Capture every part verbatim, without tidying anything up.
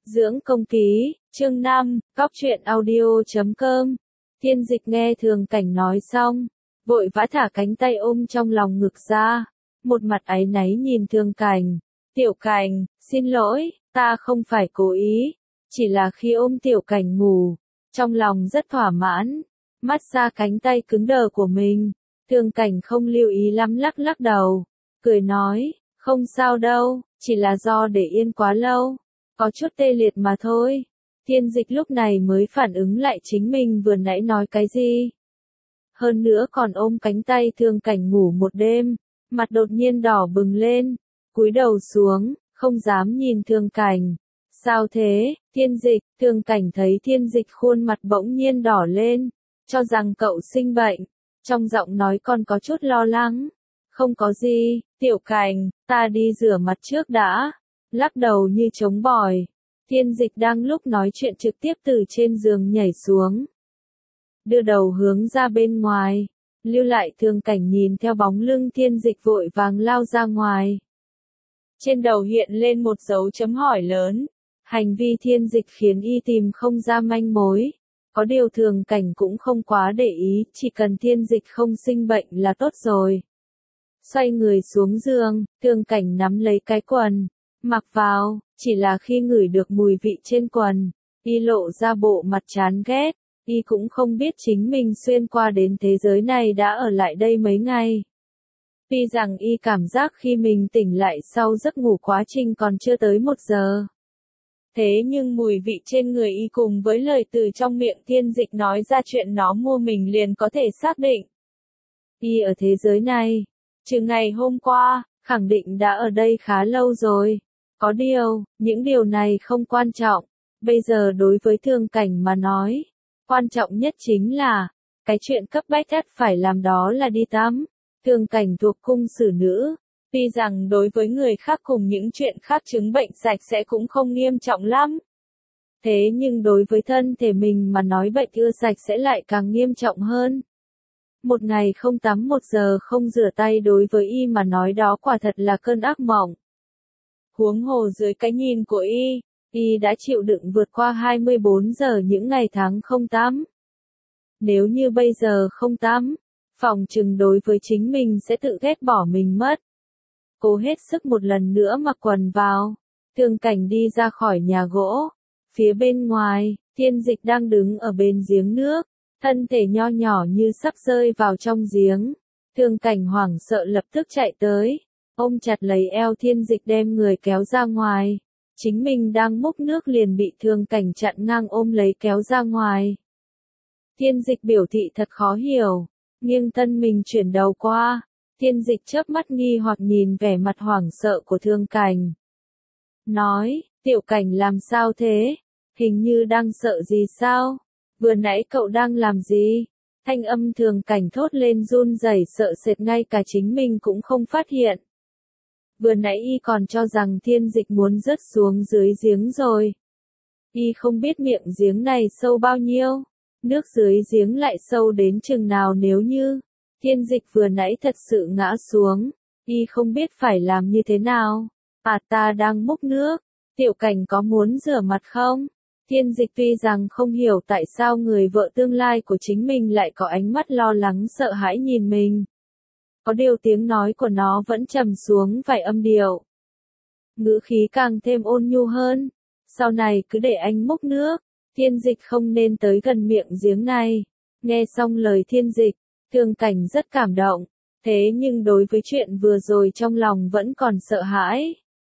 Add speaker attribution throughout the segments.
Speaker 1: Dưỡng công ký, chương năm, góc truyện audio chấm com. Thiên Dịch nghe Thường Cảnh nói xong, vội vã thả cánh tay ôm trong lòng ngực ra, một mặt áy náy nhìn Thường Cảnh. Tiểu Cảnh, xin lỗi, ta không phải cố ý, chỉ là khi ôm Tiểu Cảnh ngủ, trong lòng rất thỏa mãn, mát xa cánh tay cứng đờ của mình. Thường Cảnh không lưu ý lắm lắc lắc đầu, cười nói, không sao đâu, chỉ là do để yên quá lâu, có chút tê liệt mà thôi. Thiên Dịch lúc này mới phản ứng lại chính mình vừa nãy nói cái gì. Hơn nữa còn ôm cánh tay Thường Cảnh ngủ một đêm, mặt đột nhiên đỏ bừng lên, cúi đầu xuống, không dám nhìn Thường Cảnh. Sao thế, Thiên Dịch? Thường Cảnh thấy Thiên Dịch khuôn mặt bỗng nhiên đỏ lên, cho rằng cậu sinh bệnh, trong giọng nói còn có chút lo lắng. Không có gì, Tiểu Cảnh, ta đi rửa mặt trước đã. Lắc đầu như trống bỏi. Thiên Dịch đang lúc nói chuyện trực tiếp từ trên giường nhảy xuống, đưa đầu hướng ra bên ngoài, lưu lại Thường Cảnh nhìn theo bóng lưng Thiên Dịch vội vàng lao ra ngoài. Trên đầu hiện lên một dấu chấm hỏi lớn, hành vi Thiên Dịch khiến y tìm không ra manh mối. Có điều Thường Cảnh cũng không quá để ý, chỉ cần Thiên Dịch không sinh bệnh là tốt rồi. Xoay người xuống giường, Thường Cảnh nắm lấy cái quần, mặc vào, chỉ là khi ngửi được mùi vị trên quần, y lộ ra bộ mặt chán ghét, y cũng không biết chính mình xuyên qua đến thế giới này đã ở lại đây mấy ngày. Tuy rằng y cảm giác khi mình tỉnh lại sau giấc ngủ quá trình còn chưa tới một giờ. Thế nhưng mùi vị trên người y cùng với lời từ trong miệng Thiên Dịch nói ra chuyện nó mua mình liền có thể xác định. Y ở thế giới này, trừ ngày hôm qua, khẳng định đã ở đây khá lâu rồi. Có điều, những điều này không quan trọng, bây giờ đối với Thường Cảnh mà nói, quan trọng nhất chính là, cái chuyện cấp bách nhất phải làm đó là đi tắm. Thường Cảnh thuộc cung xử nữ, tuy rằng đối với người khác cùng những chuyện khác chứng bệnh sạch sẽ cũng không nghiêm trọng lắm. Thế nhưng đối với thân thể mình mà nói bệnh ưa sạch sẽ lại càng nghiêm trọng hơn. Một ngày không tắm một giờ không rửa tay đối với y mà nói đó quả thật là cơn ác mộng. Huống hồ dưới cái nhìn của y, y đã chịu đựng vượt qua hai mươi bốn giờ những ngày tháng không tắm. Nếu như bây giờ không tắm, phòng chừng đối với chính mình sẽ tự ghét bỏ mình mất. Cố hết sức một lần nữa mặc quần vào, Thường Cảnh đi ra khỏi nhà gỗ. Phía bên ngoài, Thiên Dịch đang đứng ở bên giếng nước, thân thể nho nhỏ như sắp rơi vào trong giếng. Thường Cảnh hoảng sợ lập tức chạy tới, ôm chặt lấy eo Thiên Dịch đem người kéo ra ngoài. Chính mình đang múc nước liền bị Thường Cảnh chặn ngang ôm lấy kéo ra ngoài. Thiên Dịch biểu thị thật khó hiểu, nghiêng thân mình chuyển đầu qua. Thiên Dịch chớp mắt nghi hoặc nhìn vẻ mặt hoảng sợ của Thường Cảnh. Nói, Tiểu Cảnh làm sao thế? Hình như đang sợ gì sao? Vừa nãy cậu đang làm gì? Thanh âm Thường Cảnh thốt lên run rẩy sợ sệt ngay cả chính mình cũng không phát hiện. Vừa nãy y còn cho rằng Thiên Dịch muốn rớt xuống dưới giếng rồi. Y không biết miệng giếng này sâu bao nhiêu, nước dưới giếng lại sâu đến chừng nào nếu như Thiên Dịch vừa nãy thật sự ngã xuống, y không biết phải làm như thế nào. À ta đang múc nước, Tiểu Cảnh có muốn rửa mặt không? Thiên Dịch tuy rằng không hiểu tại sao người vợ tương lai của chính mình lại có ánh mắt lo lắng sợ hãi nhìn mình. Có điều tiếng nói của nó vẫn trầm xuống vài âm điệu. Ngữ khí càng thêm ôn nhu hơn. Sau này cứ để anh múc nước, Thiên Dịch không nên tới gần miệng giếng này. Nghe xong lời Thiên Dịch, Thường Cảnh rất cảm động. Thế nhưng đối với chuyện vừa rồi trong lòng vẫn còn sợ hãi.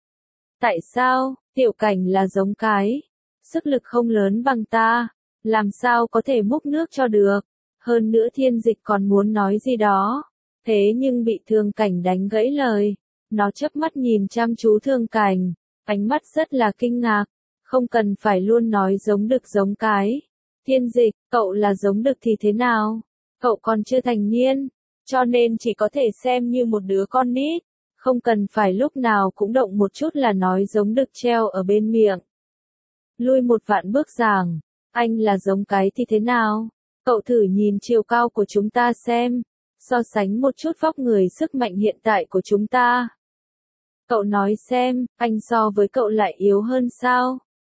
Speaker 1: Tại sao, Tiểu Cảnh là giống cái, sức lực không lớn bằng ta, làm sao có thể múc nước cho được. Hơn nữa Thiên Dịch còn muốn nói gì đó. Thế nhưng bị Thường Cảnh đánh gãy lời. Nó chớp mắt nhìn chăm chú Thường Cảnh, ánh mắt rất là kinh ngạc. Không cần phải luôn nói giống đực giống cái. Thiên Dịch, cậu là giống đực thì thế nào? Cậu còn chưa thành niên, cho nên chỉ có thể xem như một đứa con nít. Không cần phải lúc nào cũng động một chút là nói giống đực treo ở bên miệng. Lui một vạn bước giảng, anh là giống cái thì thế nào? Cậu thử nhìn chiều cao của chúng ta xem. So sánh một chút vóc người sức mạnh hiện tại của chúng ta. Cậu nói xem, anh so với cậu lại yếu hơn sao?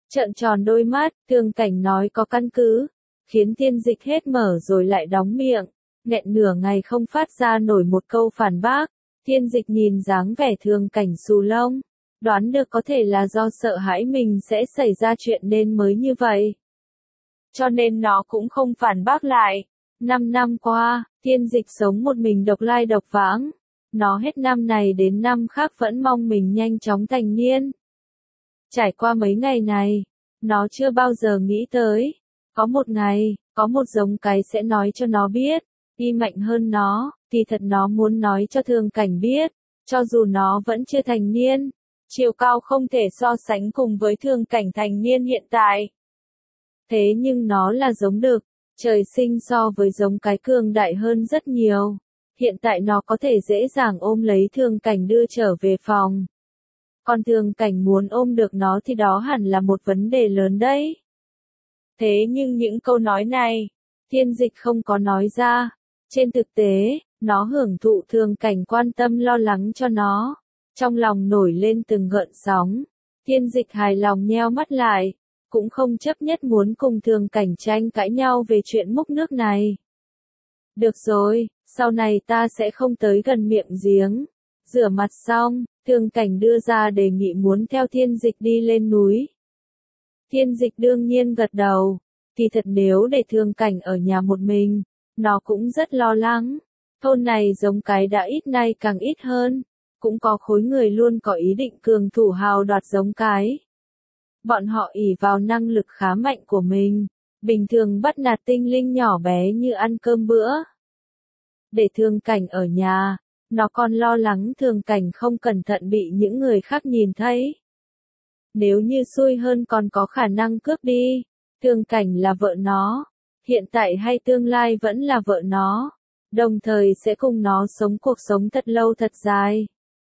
Speaker 1: Trợn tròn đôi mắt, Thương Cảnh nói có căn cứ, khiến Thiên Dịch hết mở rồi lại đóng miệng, nghẹn nửa ngày không phát ra nổi một câu phản bác. Thiên Dịch nhìn dáng vẻ Thương Cảnh xù lông, đoán được có thể là do sợ hãi mình sẽ xảy ra chuyện nên mới như vậy. Cho nên nó cũng không phản bác lại. Năm năm qua, Thiên Dịch sống một mình độc lai độc vãng. Nó hết năm này đến năm khác vẫn mong mình nhanh chóng thành niên. Trải qua mấy ngày này, nó chưa bao giờ nghĩ tới. Có một ngày, có một giống cái sẽ nói cho nó biết, y mạnh hơn nó, thì thật nó muốn nói cho Thương Cảnh biết, cho dù nó vẫn chưa thành niên, chiều cao không thể so sánh cùng với Thương Cảnh thành niên hiện tại. Thế nhưng nó là giống đực, trời sinh so với giống cái cường đại hơn rất nhiều. Hiện tại nó có thể dễ dàng ôm lấy Thương Cảnh đưa trở về phòng. Còn Thương Cảnh muốn ôm được nó thì đó hẳn là một vấn đề lớn đấy. Thế nhưng những câu nói này, Thiên Dịch không có nói ra. Trên thực tế, nó hưởng thụ Thương Cảnh quan tâm lo lắng cho nó. Trong lòng nổi lên từng gợn sóng. Thiên Dịch hài lòng nheo mắt lại, cũng không chấp nhất muốn cùng Thương Cảnh tranh cãi nhau về chuyện múc nước này. Được rồi, sau này ta sẽ không tới gần miệng giếng. Rửa mặt xong, Thương Cảnh đưa ra đề nghị muốn theo Thiên Dịch đi lên núi. Thiên Dịch đương nhiên gật đầu, thì thật nếu để Thương Cảnh ở nhà một mình, nó cũng rất lo lắng. Thôn này giống cái đã ít nay càng ít hơn, cũng có khối người luôn có ý định cường thủ hào đoạt giống cái. Bọn họ ỷ vào năng lực khá mạnh của mình, bình thường bắt nạt tinh linh nhỏ bé như ăn cơm bữa. Để Thương Cảnh ở nhà, nó còn lo lắng Thương Cảnh không cẩn thận bị những người khác nhìn thấy. Nếu như xui hơn còn có khả năng cướp đi, Thương Cảnh là vợ nó, hiện tại hay tương lai vẫn là vợ nó, đồng thời sẽ cùng nó sống cuộc sống thật lâu thật dài.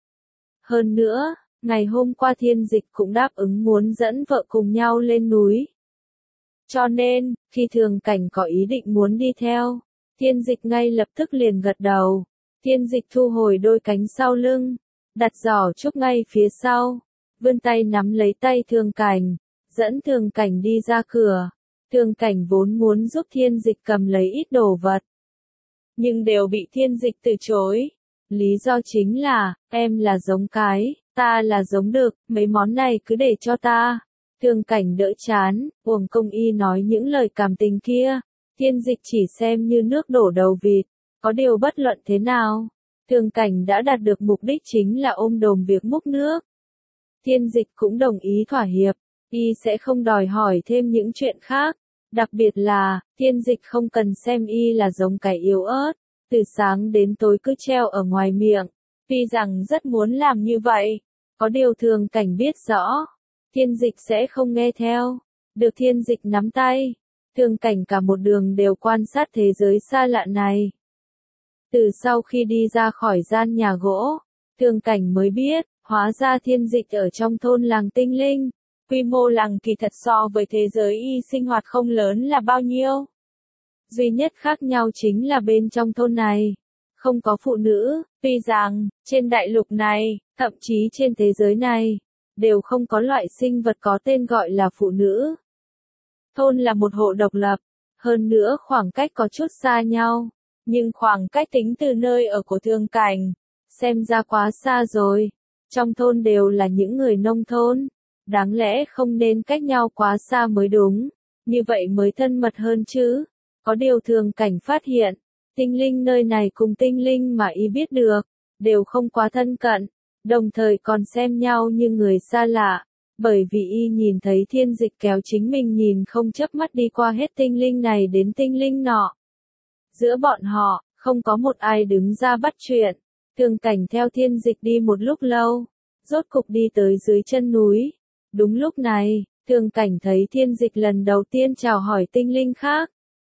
Speaker 1: Hơn nữa, ngày hôm qua Thiên Dịch cũng đáp ứng muốn dẫn vợ cùng nhau lên núi. Cho nên, khi Thương Cảnh có ý định muốn đi theo, Thiên Dịch ngay lập tức liền gật đầu. Thiên Dịch thu hồi đôi cánh sau lưng, đặt giỏ trúc ngay phía sau, vươn tay nắm lấy tay Thương Cảnh, dẫn Thương Cảnh đi ra cửa. Thương Cảnh vốn muốn giúp Thiên Dịch cầm lấy ít đồ vật, nhưng đều bị Thiên Dịch từ chối. Lý do chính là, em là giống cái, ta là giống đực, mấy món này cứ để cho ta. Thương Cảnh đỡ chán, uổng công y nói những lời cảm tình kia. Thiên Dịch chỉ xem như nước đổ đầu vịt. Có điều bất luận thế nào, Thương Cảnh đã đạt được mục đích chính là ôm đồm việc múc nước. Thiên Dịch cũng đồng ý thỏa hiệp, y sẽ không đòi hỏi thêm những chuyện khác. Đặc biệt là, Thiên Dịch không cần xem y là giống cái yếu ớt, từ sáng đến tối cứ treo ở ngoài miệng. Tuy rằng rất muốn làm như vậy, có điều Thương Cảnh biết rõ, Thiên Dịch sẽ không nghe theo. Được Thiên Dịch nắm tay, Thương Cảnh cả một đường đều quan sát thế giới xa lạ này. Từ sau khi đi ra khỏi gian nhà gỗ, Thương Cảnh mới biết, hóa ra Thiên Dịch ở trong thôn làng tinh linh. Quy mô làng kỳ thật so với thế giới y sinh hoạt không lớn là bao nhiêu. Duy nhất khác nhau chính là bên trong thôn này, không có phụ nữ, tuy rằng, trên đại lục này, thậm chí trên thế giới này, đều không có loại sinh vật có tên gọi là phụ nữ. Thôn là một hộ độc lập, hơn nữa khoảng cách có chút xa nhau, nhưng khoảng cách tính từ nơi ở của Thương Cảnh, xem ra quá xa rồi. Trong thôn đều là những người nông thôn, đáng lẽ không nên cách nhau quá xa mới đúng, như vậy mới thân mật hơn chứ. Có điều Thương Cảnh phát hiện, tinh linh nơi này cùng tinh linh mà y biết được, đều không quá thân cận, đồng thời còn xem nhau như người xa lạ, bởi vì y nhìn thấy Thiên Dịch kéo chính mình nhìn không chớp mắt đi qua hết tinh linh này đến tinh linh nọ. Giữa bọn họ, không có một ai đứng ra bắt chuyện. Thương Cảnh theo Thiên Dịch đi một lúc lâu, rốt cục đi tới dưới chân núi. Đúng lúc này, Thương Cảnh thấy Thiên Dịch lần đầu tiên chào hỏi tinh linh khác.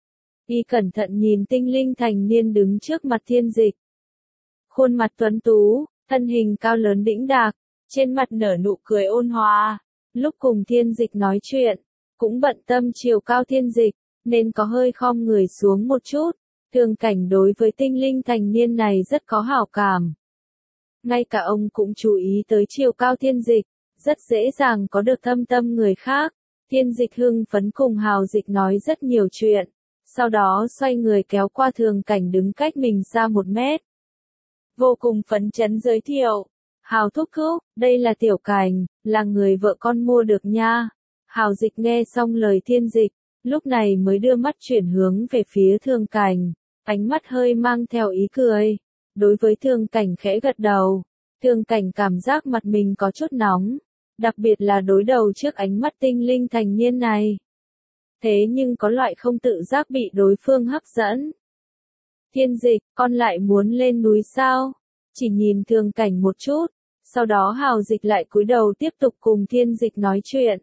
Speaker 1: Y cẩn thận nhìn tinh linh thành niên đứng trước mặt Thiên Dịch. Khuôn mặt tuấn tú, thân hình cao lớn đĩnh đạc, trên mặt nở nụ cười ôn hòa. Lúc cùng Thiên Dịch nói chuyện, cũng bận tâm chiều cao Thiên Dịch, nên có hơi khom người xuống một chút. Thương Cảnh đối với tinh linh thành niên này rất có hảo cảm. Ngay cả ông cũng chú ý tới chiều cao Thiên Dịch, rất dễ dàng có được thâm tâm người khác. Thiên Dịch hưng phấn cùng Hào Dịch nói rất nhiều chuyện, sau đó xoay người kéo qua Thường Cảnh đứng cách mình xa một mét. Vô cùng phấn chấn giới thiệu, Hào thúc thúc, đây là Tiểu Cảnh, là người vợ con mua được nha. Hào Dịch nghe xong lời Thiên Dịch, lúc này mới đưa mắt chuyển hướng về phía Thường Cảnh, ánh mắt hơi mang theo ý cười. Đối với Thường Cảnh khẽ gật đầu, Thường Cảnh cảm giác mặt mình có chút nóng, đặc biệt là đối đầu trước ánh mắt tinh linh thành niên này. Thế nhưng có loại không tự giác bị đối phương hấp dẫn. Thiên Dịch, con lại muốn lên núi sao? Chỉ nhìn Thường Cảnh một chút, sau đó Hào Dịch lại cúi đầu tiếp tục cùng Thiên Dịch nói chuyện.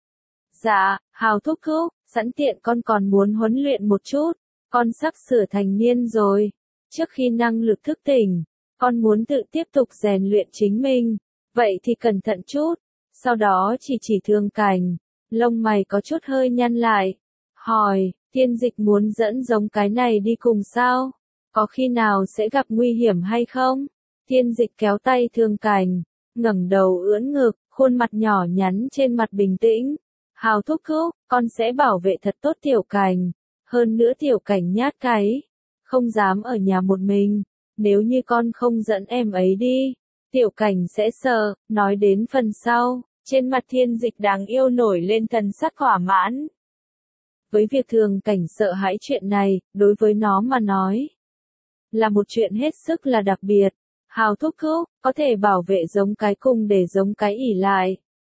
Speaker 1: Dạ, Hào thúc thúc, sẵn tiện con còn muốn huấn luyện một chút, con sắp sửa thành niên rồi. Trước khi năng lực thức tỉnh, con muốn tự tiếp tục rèn luyện chính mình, vậy thì cẩn thận chút. Sau đó chỉ chỉ Thường Cảnh, lông mày có chút hơi nhăn lại, hỏi, Thiên Dịch muốn dẫn giống cái này đi cùng sao? Có khi nào sẽ gặp nguy hiểm hay không? Thiên Dịch kéo tay Thường Cảnh, ngẩng đầu ưỡn ngực, khuôn mặt nhỏ nhắn trên mặt bình tĩnh. Hào thúc thúc, con sẽ bảo vệ thật tốt Tiểu Cảnh. Hơn nữa Tiểu Cảnh nhát cái, không dám ở nhà một mình. Nếu như con không dẫn em ấy đi, Tiểu Cảnh sẽ sợ. Nói đến phần sau, trên mặt Thiên Dịch đáng yêu nổi lên thần sắc thỏa mãn. Với việc Thường Cảnh sợ hãi chuyện này, đối với nó mà nói, là một chuyện hết sức là đặc biệt. Hào thúc thúc, có thể bảo vệ giống cái cùng để giống cái ỉ lại,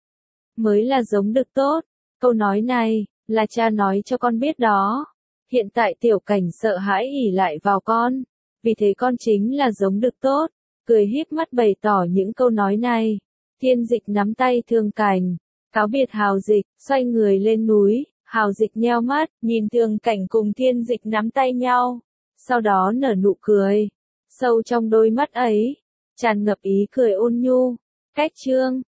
Speaker 1: mới là giống được tốt. Câu nói này, là cha nói cho con biết đó. Hiện tại Tiểu Cảnh sợ hãi ỉ lại vào con, vì thế con chính là giống được tốt. Cười híp mắt bày tỏ những câu nói này. Thiên Dịch nắm tay Thường Cảnh, cáo biệt Hào Dịch, xoay người lên núi. Hào Dịch nheo mắt, nhìn Thường Cảnh cùng Thiên Dịch nắm tay nhau, sau đó nở nụ cười. Sâu trong đôi mắt ấy, tràn ngập ý cười ôn nhu. Cách chương